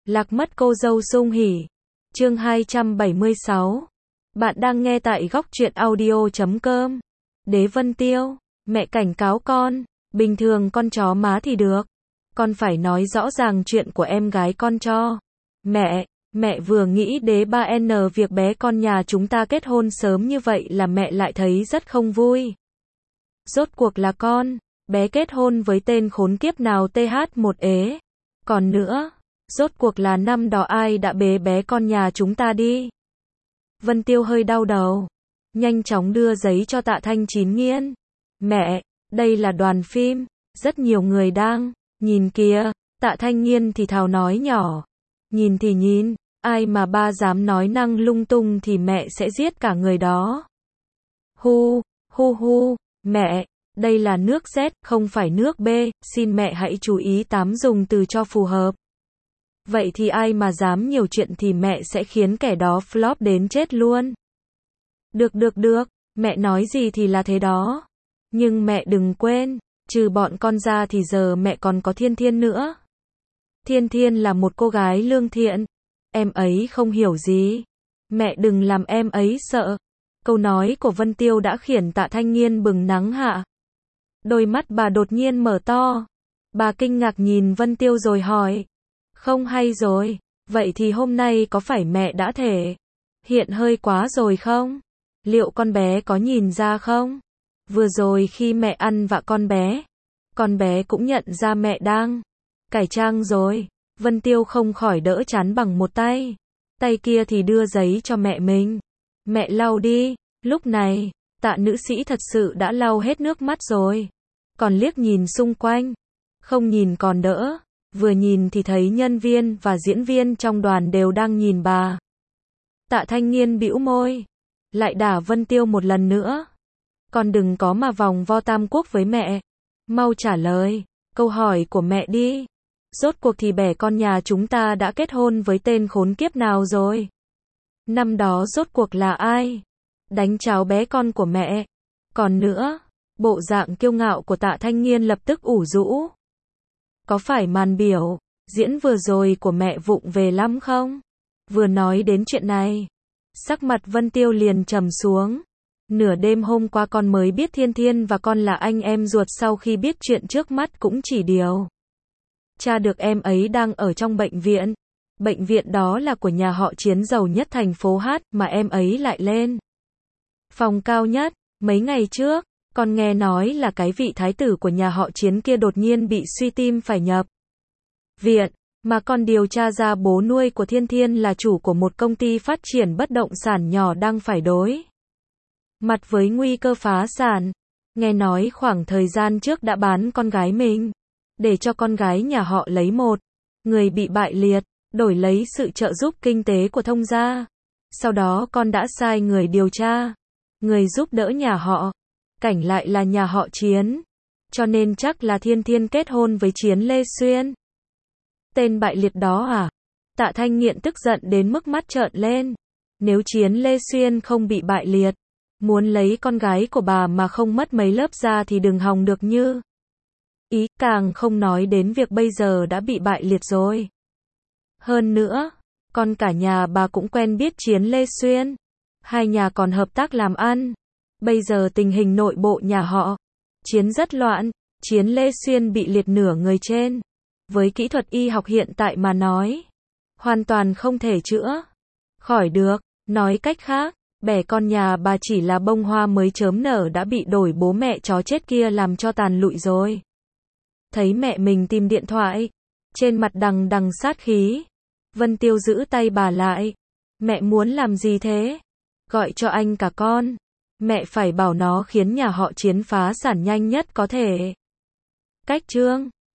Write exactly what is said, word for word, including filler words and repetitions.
Lạc mất cô dâu sung hỉ. Chương hai trăm bảy mươi sáu. Bạn đang nghe tại góc truyện audio chấm com. Đế Vân Tiêu, mẹ cảnh cáo con, bình thường con chó má thì được. Con phải nói rõ ràng chuyện của em gái con cho. Mẹ, mẹ vừa nghĩ đế ba N việc bé con nhà chúng ta kết hôn sớm như vậy là mẹ lại thấy rất không vui. Rốt cuộc là con, bé kết hôn với tên khốn kiếp nào T H một ế. Còn nữa, rốt cuộc là năm đó ai đã bế bé con nhà chúng ta đi. Vân Tiêu hơi đau đầu, nhanh chóng đưa giấy cho Tạ Thanh Chín nghiên. Mẹ, đây là đoàn phim, rất nhiều người đang nhìn kìa. Tạ Thanh Nghiên thì thào nói nhỏ. Nhìn thì nhìn, ai mà ba dám nói năng lung tung thì mẹ sẽ giết cả người đó. Hu, hu hu, mẹ, đây là nước Z, không phải nước B, xin mẹ hãy chú ý tám dùng từ cho phù hợp. Vậy thì ai mà dám nhiều chuyện thì mẹ sẽ khiến kẻ đó flop đến chết luôn. Được được được, mẹ nói gì thì là thế đó. Nhưng mẹ đừng quên, trừ bọn con ra thì giờ mẹ còn có Thiên Thiên nữa. Thiên Thiên là một cô gái lương thiện. Em ấy không hiểu gì. Mẹ đừng làm em ấy sợ. Câu nói của Vân Tiêu đã khiến Tạ Thanh Nghiên bừng nắng hạ. Đôi mắt bà đột nhiên mở to. Bà kinh ngạc nhìn Vân Tiêu rồi hỏi. Không hay rồi, vậy thì hôm nay có phải mẹ đã thể hiện hơi quá rồi không? Liệu con bé có nhìn ra không? Vừa rồi khi mẹ ăn vạ con bé, con bé cũng nhận ra mẹ đang cải trang rồi. Vân Tiêu không khỏi đỡ chán bằng một tay. Tay kia thì đưa giấy cho mẹ mình. Mẹ lau đi. Lúc này, Tạ nữ sĩ thật sự đã lau hết nước mắt rồi. Còn liếc nhìn xung quanh. Không nhìn còn đỡ. Vừa nhìn thì thấy nhân viên và diễn viên trong đoàn đều đang nhìn bà. Tạ Thanh Nghiên bĩu môi. Lại đả Vân Tiêu một lần nữa. Con đừng có mà vòng vo tam quốc với mẹ. Mau trả lời câu hỏi của mẹ đi. Rốt cuộc thì bẻ con nhà chúng ta đã kết hôn với tên khốn kiếp nào rồi? Năm đó rốt cuộc là ai đánh cháo bé con của mẹ? Còn nữa, bộ dạng kiêu ngạo của Tạ Thanh Nghiên lập tức ủ rũ. Có phải màn biểu diễn vừa rồi của mẹ vụng về lắm không? Vừa nói đến chuyện này, sắc mặt Vân Tiêu liền trầm xuống. Nửa đêm hôm qua con mới biết Thiên Thiên và con là anh em ruột, sau khi biết chuyện trước mắt cũng chỉ điều tra được em ấy đang ở trong bệnh viện. Bệnh viện đó là của nhà họ Chiến giàu nhất thành phố Hát, mà em ấy lại lên phòng cao nhất. Mấy ngày trước, con nghe nói là cái vị thái tử của nhà họ Chiến kia đột nhiên bị suy tim phải nhập viện, mà con điều tra ra bố nuôi của Thiên Thiên là chủ của một công ty phát triển bất động sản nhỏ đang phải đối mặt với nguy cơ phá sản. Nghe nói khoảng thời gian trước đã bán con gái mình để cho con gái nhà họ lấy một người bị bại liệt, đổi lấy sự trợ giúp kinh tế của thông gia. Sau đó con đã sai người điều tra, người giúp đỡ nhà họ Cảnh lại là nhà họ Chiến, cho nên chắc là Thiên Thiên kết hôn với Chiến Lê Xuyên. Tên bại liệt đó à? Tạ Thanh Nghiện tức giận đến mức mắt trợn lên. Nếu Chiến Lê Xuyên không bị bại liệt, muốn lấy con gái của bà mà không mất mấy lớp da thì đừng hòng được như ý, càng không nói đến việc bây giờ đã bị bại liệt rồi. Hơn nữa, con cả nhà bà cũng quen biết Chiến Lê Xuyên. Hai nhà còn hợp tác làm ăn. Bây giờ tình hình nội bộ nhà họ Chiến rất loạn. Chiến Lê Xuyên bị liệt nửa người trên. Với kỹ thuật y học hiện tại mà nói, hoàn toàn không thể chữa khỏi được. Nói cách khác, bẻ con nhà bà chỉ là bông hoa mới chớm nở đã bị đổi bố mẹ chó chết kia làm cho tàn lụi rồi. Thấy mẹ mình tìm điện thoại, trên mặt đằng đằng sát khí, Vân Tiêu giữ tay bà lại. Mẹ muốn làm gì thế? Gọi cho anh cả con. Mẹ phải bảo nó khiến nhà họ Chiến phá sản nhanh nhất có thể. Cách chương